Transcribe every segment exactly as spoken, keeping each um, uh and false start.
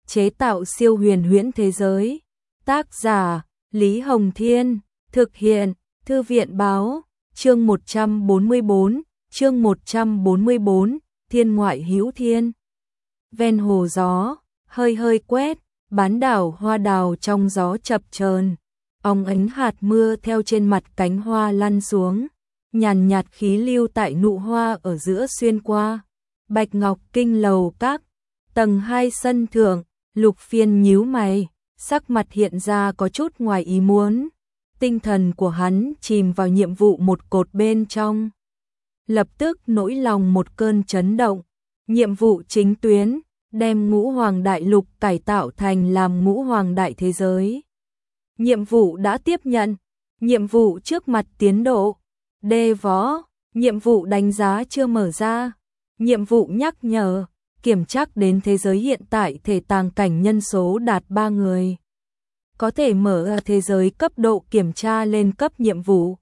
chế tạo siêu huyền huyễn thế giới. Tác giả Lý Hồng Thiên, thực hiện Thư viện Báo, chương một trăm bốn mươi bốn, chương một trăm bốn mươi bốn, Thiên ngoại hữu thiên. Ven hồ gió, hơi hơi quét, bán đảo hoa đào trong gió chập chờn, óng ánh hạt mưa theo trên mặt cánh hoa lăn xuống, nhàn nhạt khí lưu tại nụ hoa ở giữa xuyên qua. Bạch Ngọc Kinh lầu các, tầng hai sân thượng, Lục Phiên nhíu mày, sắc mặt hiện ra có chút ngoài ý muốn. Tinh thần của hắn chìm vào nhiệm vụ một cột bên trong. Lập tức nỗi lòng một cơn chấn động. Nhiệm vụ chính tuyến, đem Ngũ Hoàng Đại Lục cải tạo thành làm Ngũ Hoàng Đại Thế Giới. Nhiệm vụ đã tiếp nhận. Nhiệm vụ trước mặt tiến độ. Đê võ, nhiệm vụ đánh giá chưa mở ra. Nhiệm vụ nhắc nhở, kiểm tra đến thế giới hiện tại thể tàng cảnh nhân số đạt ba người. Có thể mở thế giới cấp độ kiểm tra lên cấp nhiệm vụ.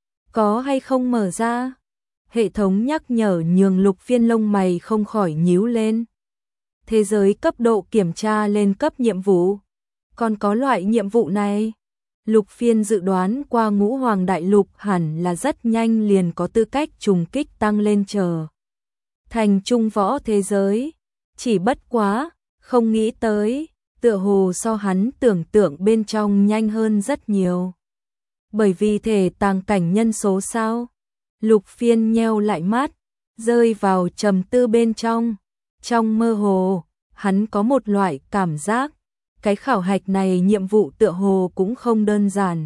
Có hay không mở ra? Hệ thống nhắc nhở nhường Lục Phiên lông mày không khỏi nhíu lên. Thế giới cấp độ kiểm tra lên cấp nhiệm vụ. Còn có loại nhiệm vụ này? Lục Phiên dự đoán qua Ngũ Hoàng Đại Lục hẳn là rất nhanh liền có tư cách trùng kích tăng lên trở thành trung võ thế giới. Chỉ bất quá, không nghĩ tới, tựa hồ so hắn tưởng tượng bên trong nhanh hơn rất nhiều. Bởi vì thể tàng cảnh nhân số sao? Lục Phiên nheo lại mắt, rơi vào trầm tư bên trong. Trong mơ hồ, hắn có một loại cảm giác, cái khảo hạch này nhiệm vụ tựa hồ cũng không đơn giản.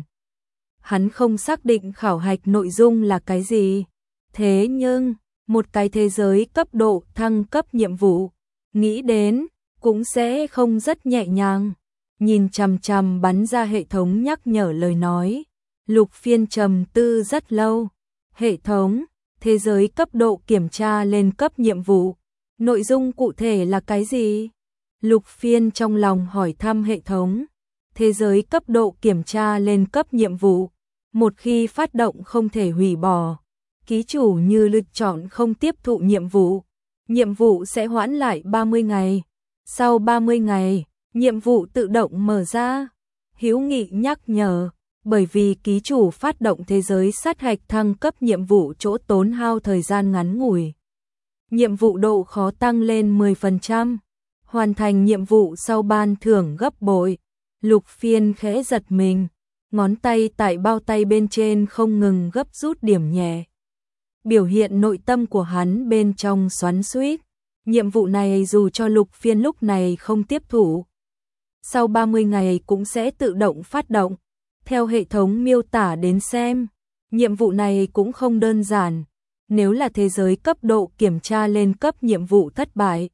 Hắn không xác định khảo hạch nội dung là cái gì. Thế nhưng, một cái thế giới cấp độ thăng cấp nhiệm vụ, nghĩ đến, cũng sẽ không rất nhẹ nhàng. Nhìn chằm chằm bắn ra hệ thống nhắc nhở lời nói. Lục Phiên trầm tư rất lâu. Hệ thống, thế giới cấp độ kiểm tra lên cấp nhiệm vụ. Nội dung cụ thể là cái gì? Lục Phiên trong lòng hỏi thăm hệ thống. Thế giới cấp độ kiểm tra lên cấp nhiệm vụ. Một khi phát động không thể hủy bỏ. Ký chủ như lựa chọn không tiếp thụ nhiệm vụ. Nhiệm vụ sẽ hoãn lại ba mươi ngày. Sau ba mươi ngày, nhiệm vụ tự động mở ra. Hữu nghị nhắc nhở. Bởi vì ký chủ phát động thế giới sát hạch thăng cấp nhiệm vụ chỗ tốn hao thời gian ngắn ngủi. Nhiệm vụ độ khó tăng lên mười phần trăm. Hoàn thành nhiệm vụ sau ban thưởng gấp bội. Lục Phiên khẽ giật mình. Ngón tay tại bao tay bên trên không ngừng gấp rút điểm nhẹ. Biểu hiện nội tâm của hắn bên trong xoắn xuýt. Nhiệm vụ này dù cho Lục Phiên lúc này không tiếp thủ, sau ba mươi ngày cũng sẽ tự động phát động. Theo hệ thống miêu tả đến xem, nhiệm vụ này cũng không đơn giản. Nếu là thế giới cấp độ kiểm tra lên cấp nhiệm vụ thất bại,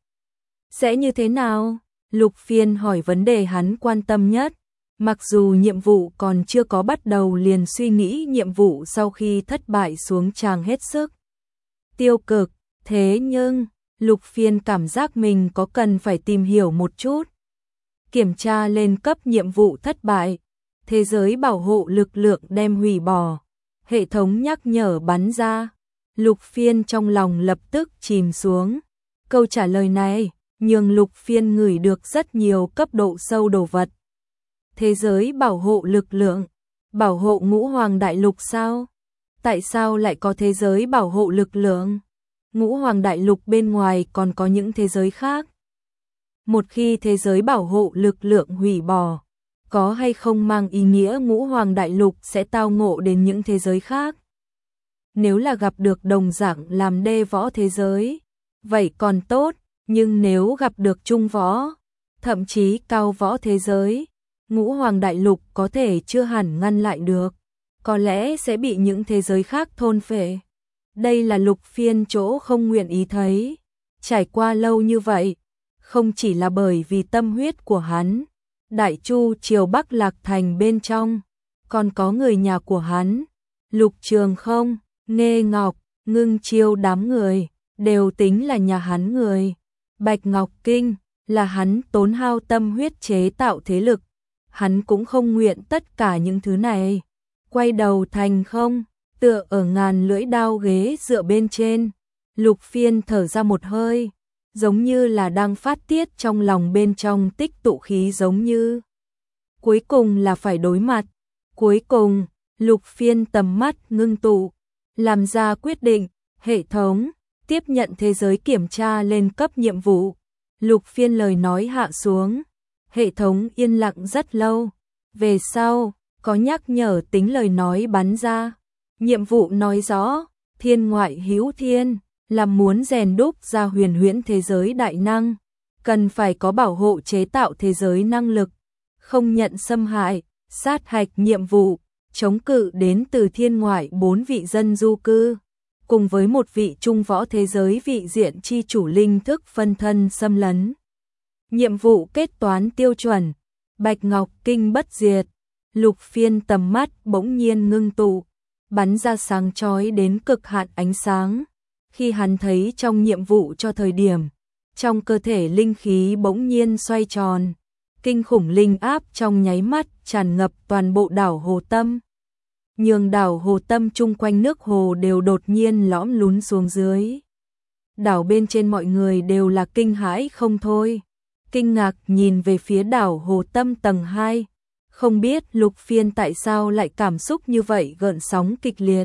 sẽ như thế nào? Lục Phiên hỏi vấn đề hắn quan tâm nhất. Mặc dù nhiệm vụ còn chưa có bắt đầu liền suy nghĩ nhiệm vụ sau khi thất bại xuống tràng hết sức tiêu cực. Thế nhưng, Lục Phiên cảm giác mình có cần phải tìm hiểu một chút. Kiểm tra lên cấp nhiệm vụ thất bại. Thế giới bảo hộ lực lượng đem hủy bỏ. Hệ thống nhắc nhở bắn ra. Lục Phiên trong lòng lập tức chìm xuống. Câu trả lời này nhường Lục Phiên ngửi được rất nhiều cấp độ sâu đồ vật. Thế giới bảo hộ lực lượng, bảo hộ Ngũ Hoàng Đại Lục sao? Tại sao lại có thế giới bảo hộ lực lượng? Ngũ Hoàng Đại Lục bên ngoài còn có những thế giới khác. Một khi thế giới bảo hộ lực lượng hủy bỏ, có hay không mang ý nghĩa Ngũ Hoàng Đại Lục sẽ tao ngộ đến những thế giới khác? Nếu là gặp được đồng dạng làm đê võ thế giới, vậy còn tốt, nhưng nếu gặp được trung võ, thậm chí cao võ thế giới, Ngũ Hoàng Đại Lục có thể chưa hẳn ngăn lại được, có lẽ sẽ bị những thế giới khác thôn phệ. Đây là Lục Phiên chỗ không nguyện ý thấy. Trải qua lâu như vậy, không chỉ là bởi vì tâm huyết của hắn, Đại Chu Triều Bắc Lạc Thành bên trong, còn có người nhà của hắn, Lục Trường Không, Nghê Ngọc, Ngưng Chiêu đám người, đều tính là nhà hắn người. Bạch Ngọc Kinh là hắn tốn hao tâm huyết chế tạo thế lực, hắn cũng không nguyện tất cả những thứ này quay đầu thành không. Tựa ở ngàn lưỡi đao ghế dựa bên trên, Lục Phiên thở ra một hơi, giống như là đang phát tiết trong lòng bên trong tích tụ khí giống như. Cuối cùng là phải đối mặt. Cuối cùng, Lục Phiên tầm mắt ngưng tụ, làm ra quyết định, hệ thống, tiếp nhận thế giới kiểm tra lên cấp nhiệm vụ. Lục Phiên lời nói hạ xuống, hệ thống yên lặng rất lâu. Về sau, có nhắc nhở tính lời nói bắn ra. Nhiệm vụ nói rõ, thiên ngoại hữu thiên, là muốn rèn đúc ra huyền huyễn thế giới đại năng, cần phải có bảo hộ chế tạo thế giới năng lực, không nhận xâm hại, sát hạch nhiệm vụ, chống cự đến từ thiên ngoại bốn vị dân du cư, cùng với một vị trung võ thế giới vị diện chi chủ linh thức phân thân xâm lấn. Nhiệm vụ kết toán tiêu chuẩn, Bạch Ngọc Kinh bất diệt. Lục Phiên tầm mắt bỗng nhiên ngưng tụ, bắn ra sáng chói đến cực hạn ánh sáng. Khi hắn thấy trong nhiệm vụ cho thời điểm, trong cơ thể linh khí bỗng nhiên xoay tròn, kinh khủng linh áp trong nháy mắt tràn ngập toàn bộ đảo Hồ Tâm. Nhường đảo Hồ Tâm chung quanh nước hồ đều đột nhiên lõm lún xuống dưới. Đảo bên trên mọi người đều là kinh hãi không thôi, kinh ngạc nhìn về phía đảo Hồ Tâm tầng hai, không biết Lục Phiên tại sao lại cảm xúc như vậy gợn sóng kịch liệt.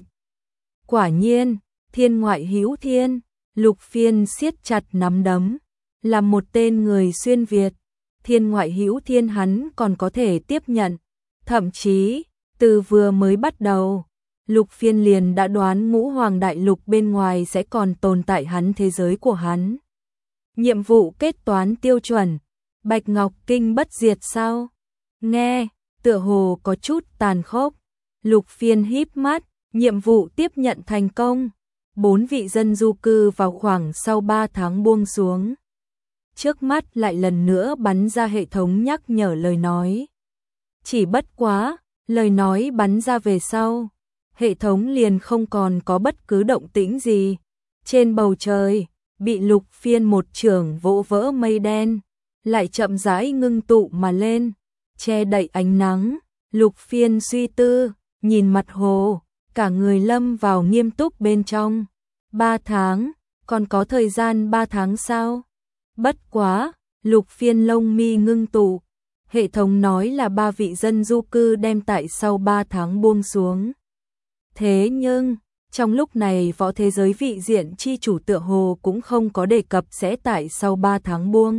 Quả nhiên, thiên ngoại hữu thiên, Lục Phiên siết chặt nắm đấm, là một tên người xuyên Việt, thiên ngoại hữu thiên hắn còn có thể tiếp nhận, thậm chí, từ vừa mới bắt đầu, Lục Phiên liền đã đoán ngũ hoàng đại lục bên ngoài sẽ còn tồn tại hắn thế giới của hắn. Nhiệm vụ kết toán tiêu chuẩn, Bạch Ngọc Kinh bất diệt sao? Nghe, tựa hồ có chút tàn khốc. Lục Phiên híp mắt, nhiệm vụ tiếp nhận thành công. Bốn vị dân du cư vào khoảng sau ba tháng buông xuống. Trước mắt lại lần nữa bắn ra hệ thống nhắc nhở lời nói. Chỉ bất quá, lời nói bắn ra về sau, hệ thống liền không còn có bất cứ động tĩnh gì. Trên bầu trời, bị Lục Phiên một chưởng vỗ vỡ mây đen, lại chậm rãi ngưng tụ mà lên, che đậy ánh nắng. Lục Phiên suy tư, nhìn mặt hồ, cả người lâm vào nghiêm túc bên trong. Ba tháng, còn có thời gian ba tháng sao? Bất quá, Lục Phiên lông mi ngưng tụ, hệ thống nói là ba vị dân du cư đem tại sau ba tháng buông xuống. Thế nhưng, trong lúc này võ thế giới vị diện chi chủ tựa hồ cũng không có đề cập sẽ tại sau ba tháng buông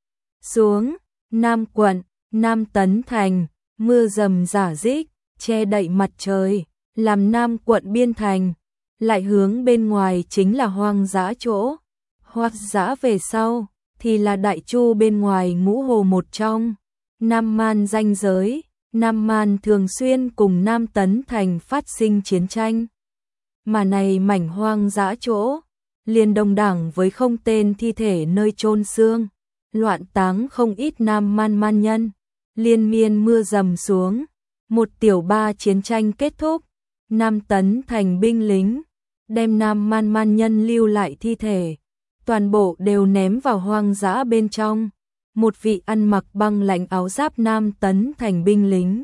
xuống. Nam quận, Nam Tấn Thành, mưa rầm rả rích, che đậy mặt trời, làm Nam quận biên thành, lại hướng bên ngoài chính là hoang dã chỗ. Hoang dã về sau, thì là Đại Chu bên ngoài ngũ hồ một trong. Nam Man ranh giới, Nam Man thường xuyên cùng Nam Tấn Thành phát sinh chiến tranh. Mà này mảnh hoang dã chỗ, liền đồng đẳng với không tên thi thể nơi chôn xương, loạn táng không ít Nam Man man nhân, liên miên mưa dầm xuống. Một tiểu ba chiến tranh kết thúc, Nam Tấn Thành binh lính, đem Nam Man man nhân lưu lại thi thể, toàn bộ đều ném vào hoang dã bên trong. Một vị ăn mặc băng lãnh áo giáp Nam Tấn Thành binh lính,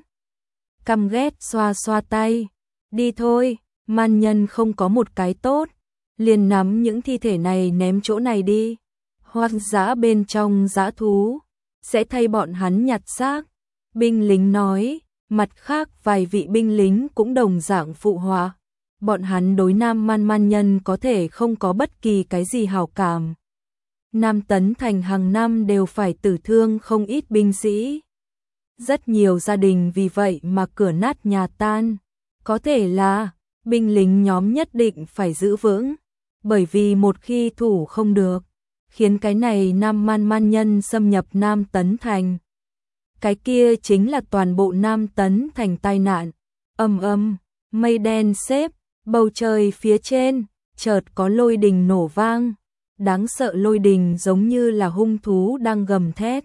căm ghét xoa xoa tay, đi thôi, man nhân không có một cái tốt, liền nắm những thi thể này ném chỗ này đi. Hoang dã bên trong dã thú, sẽ thay bọn hắn nhặt xác. Binh lính nói, mặt khác vài vị binh lính cũng đồng dạng phụ họa. Bọn hắn đối Nam Man man nhân có thể không có bất kỳ cái gì hảo cảm. Nam Tấn Thành hàng năm đều phải tử thương không ít binh sĩ. Rất nhiều gia đình vì vậy mà cửa nát nhà tan. Có thể là, binh lính nhóm nhất định phải giữ vững. Bởi vì một khi thủ không được, khiến cái này Nam Man man nhân xâm nhập Nam Tấn Thành. Cái kia chính là toàn bộ Nam Tấn Thành tai nạn. Ầm ầm, mây đen xếp, bầu trời phía trên, chợt có lôi đình nổ vang. Đáng sợ lôi đình giống như là hung thú đang gầm thét,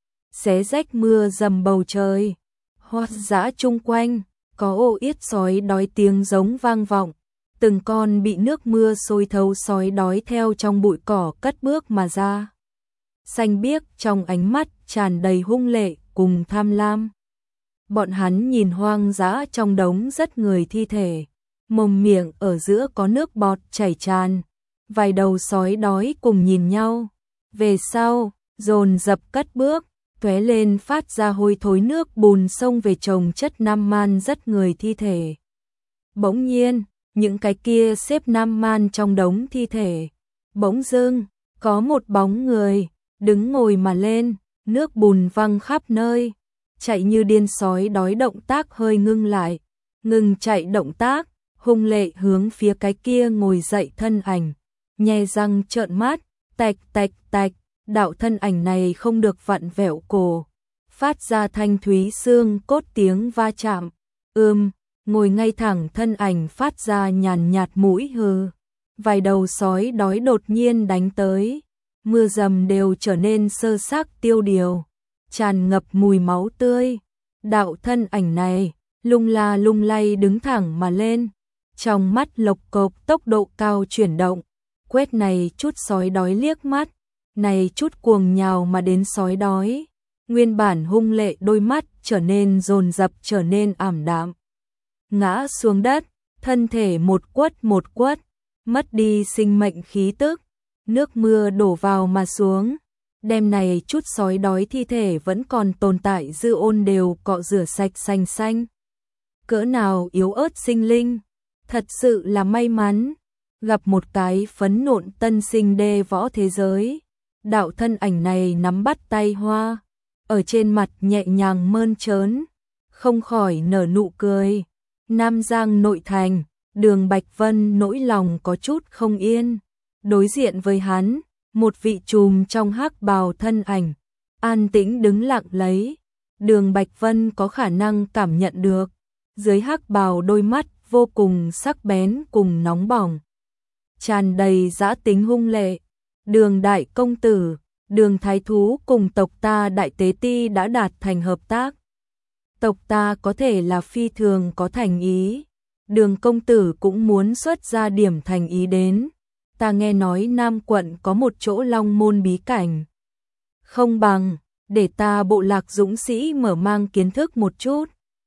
xé rách mưa dầm bầu trời. Hoang dã chung quanh, có ô yết sói đói tiếng giống vang vọng. Từng con bị nước mưa xối thấu sói đói theo trong bụi cỏ cất bước mà ra. Xanh biếc trong ánh mắt tràn đầy hung lệ cùng tham lam. Bọn hắn nhìn hoang dã trong đống rất người thi thể, mồm miệng ở giữa có nước bọt chảy tràn. Vài đầu sói đói cùng nhìn nhau, Về sau, dồn dập cất bước, tóe lên phát ra hôi thối nước bùn xông về chồng chất nam man rất người thi thể. Bỗng nhiên, những cái kia xếp nam man trong đống thi thể. Bỗng dưng, có một bóng người, đứng ngồi mà lên, nước bùn văng khắp nơi. Chạy như điên sói đói động tác hơi ngưng lại. Ngừng chạy động tác, hung lệ hướng phía cái kia ngồi dậy thân ảnh. Nhe răng trợn mắt, tạch tạch tạch, đạo thân ảnh này không được vặn vẹo cổ. Phát ra thanh thúy xương cốt tiếng va chạm. Ưm, ngồi ngay thẳng thân ảnh phát ra nhàn nhạt mũi hừ. Vài đầu sói đói đột nhiên đánh tới. Mưa dầm đều trở nên sơ xác tiêu điều. Tràn ngập mùi máu tươi. Đạo thân ảnh này, lung la lung lay đứng thẳng mà lên. Trong mắt lộc cộc tốc độ cao chuyển động. Quét này chút sói đói liếc mắt. Này chút cuồng nhào mà đến sói đói. Nguyên bản hung lệ đôi mắt trở nên dồn dập trở nên ảm đạm. Ngã xuống đất, thân thể một quất một quất, mất đi sinh mệnh khí tức. Nước mưa đổ vào mà xuống. Đêm này chút sói đói thi thể vẫn còn tồn tại dư ôn đều cọ rửa sạch xanh xanh. Cỡ nào yếu ớt sinh linh, thật sự là may mắn. Gặp một cái phấn nộn tân sinh đê võ thế giới. Đạo thân ảnh này nắm bắt tay Hoa, ở trên mặt nhẹ nhàng mơn trớn, không khỏi nở nụ cười. Nam Giang nội thành, Đường Bạch Vân nỗi lòng có chút không yên. Đối diện với hắn, một vị trùm trong hắc bào thân ảnh, an tĩnh đứng lặng lấy. Đường Bạch Vân có khả năng cảm nhận được, dưới hắc bào đôi mắt vô cùng sắc bén cùng nóng bỏng, tràn đầy dã tính hung lệ. Đường đại công tử, Đường thái thú cùng tộc ta đại tế ti đã đạt thành hợp tác. Tộc ta có thể là phi thường có thành ý. Đường công tử cũng muốn xuất ra điểm thành ý đến. Ta nghe nói Nam quận có một chỗ long môn bí cảnh. Không bằng, để ta bộ lạc dũng sĩ mở mang kiến thức một chút.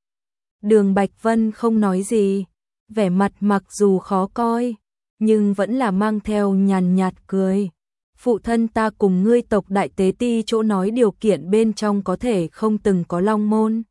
Đường Bạch Vân không nói gì, vẻ mặt mặc dù khó coi, nhưng vẫn là mang theo nhàn nhạt cười. Phụ thân ta cùng ngươi tộc đại tế ti chỗ nói điều kiện bên trong có thể không từng có long môn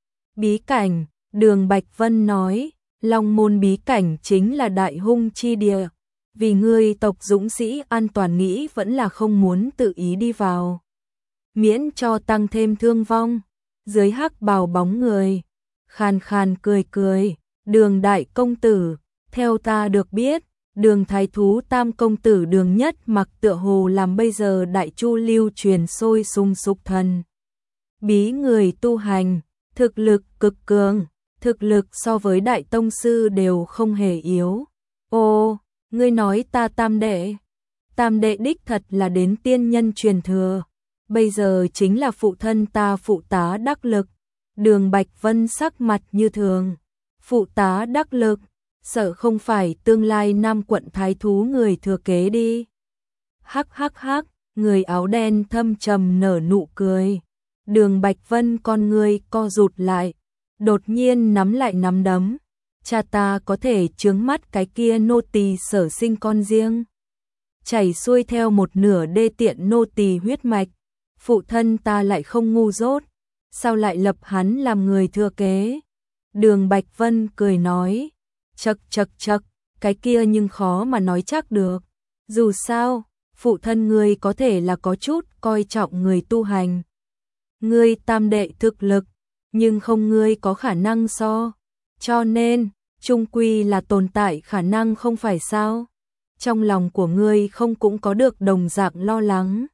bí cảnh. Đường Bạch Vân nói, long môn bí cảnh chính là đại hung chi địa. Vì ngươi tộc dũng sĩ an toàn nghĩ vẫn là không muốn tự ý đi vào. Miễn cho tăng thêm thương vong. Dưới hắc bào bóng người, khàn khàn cười cười, Đường đại công tử, theo ta được biết, Đường thái thú tam công tử Đường Nhất Mặc tựa hồ làm bây giờ đại chu lưu truyền sôi sùng sục thần bí người tu hành, thực lực cực cường, thực lực so với đại tông sư đều không hề yếu. Ô, ngươi nói ta tam đệ, tam đệ đích thật là đến tiên nhân truyền thừa, bây giờ chính là phụ thân ta phụ tá đắc lực. Đường Bạch Vân sắc mặt như thường, phụ tá đắc lực, sợ không phải tương lai Nam quận thái thú người thừa kế đi. Hắc hắc hắc, người áo đen thâm trầm nở nụ cười. Đường Bạch Vân con người co rụt lại, đột nhiên nắm lại nắm đấm. Cha ta có thể chướng mắt cái kia nô tỳ sở sinh con riêng, chảy xuôi theo một nửa đê tiện nô tỳ huyết mạch. Phụ thân ta lại không ngu dốt, sao lại lập hắn làm người thừa kế? Đường Bạch Vân cười nói, chậc chậc chậc, cái kia nhưng khó mà nói chắc được. Dù sao, phụ thân ngươi có thể là có chút coi trọng người tu hành. Ngươi tam đệ thực lực, nhưng không ngươi có khả năng so. Cho nên, chung quy là tồn tại khả năng không phải sao? Trong lòng của ngươi không cũng có được đồng dạng lo lắng.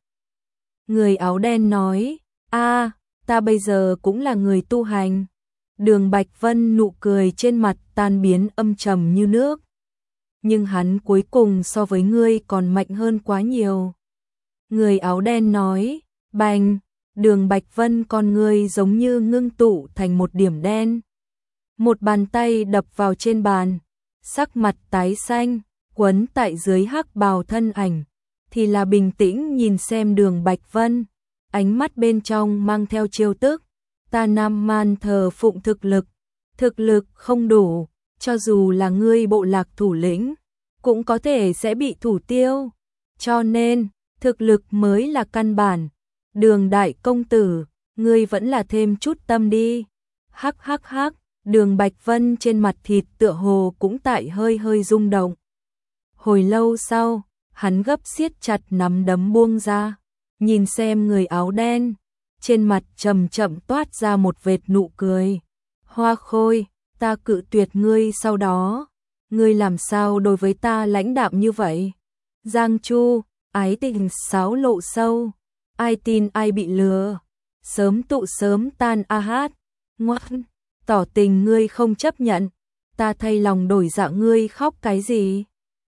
Người áo đen nói, a, ta bây giờ cũng là người tu hành. Đường Bạch Vân nụ cười trên mặt tan biến âm trầm như nước. Nhưng hắn cuối cùng so với ngươi còn mạnh hơn quá nhiều. Người áo đen nói, bành, Đường Bạch Vân con ngươi giống như ngưng tụ thành một điểm đen. Một bàn tay đập vào trên bàn, sắc mặt tái xanh, quấn tại dưới hắc bào thân ảnh, thì là bình tĩnh nhìn xem Đường Bạch Vân, ánh mắt bên trong mang theo trêu tức. Ta Nam Man thờ phụng thực lực, thực lực không đủ, cho dù là ngươi bộ lạc thủ lĩnh, cũng có thể sẽ bị thủ tiêu. Cho nên, thực lực mới là căn bản. Đường đại công tử, ngươi vẫn là thêm chút tâm đi. Hắc hắc hắc, Đường Bạch Vân trên mặt thịt tựa hồ cũng tại hơi hơi rung động. Hồi lâu sau, hắn gấp siết chặt nắm đấm buông ra, nhìn xem người áo đen, trên mặt chậm chậm toát ra một vệt nụ cười. Hoa Khôi, ta cự tuyệt ngươi sau đó, ngươi làm sao đối với ta lãnh đạm như vậy? Giang Chu, ái tình xáo lộ sâu, ai tin ai bị lừa, sớm tụ sớm tan a hát, ngoan, tỏ tình ngươi không chấp nhận, ta thay lòng đổi dạ ngươi khóc cái gì?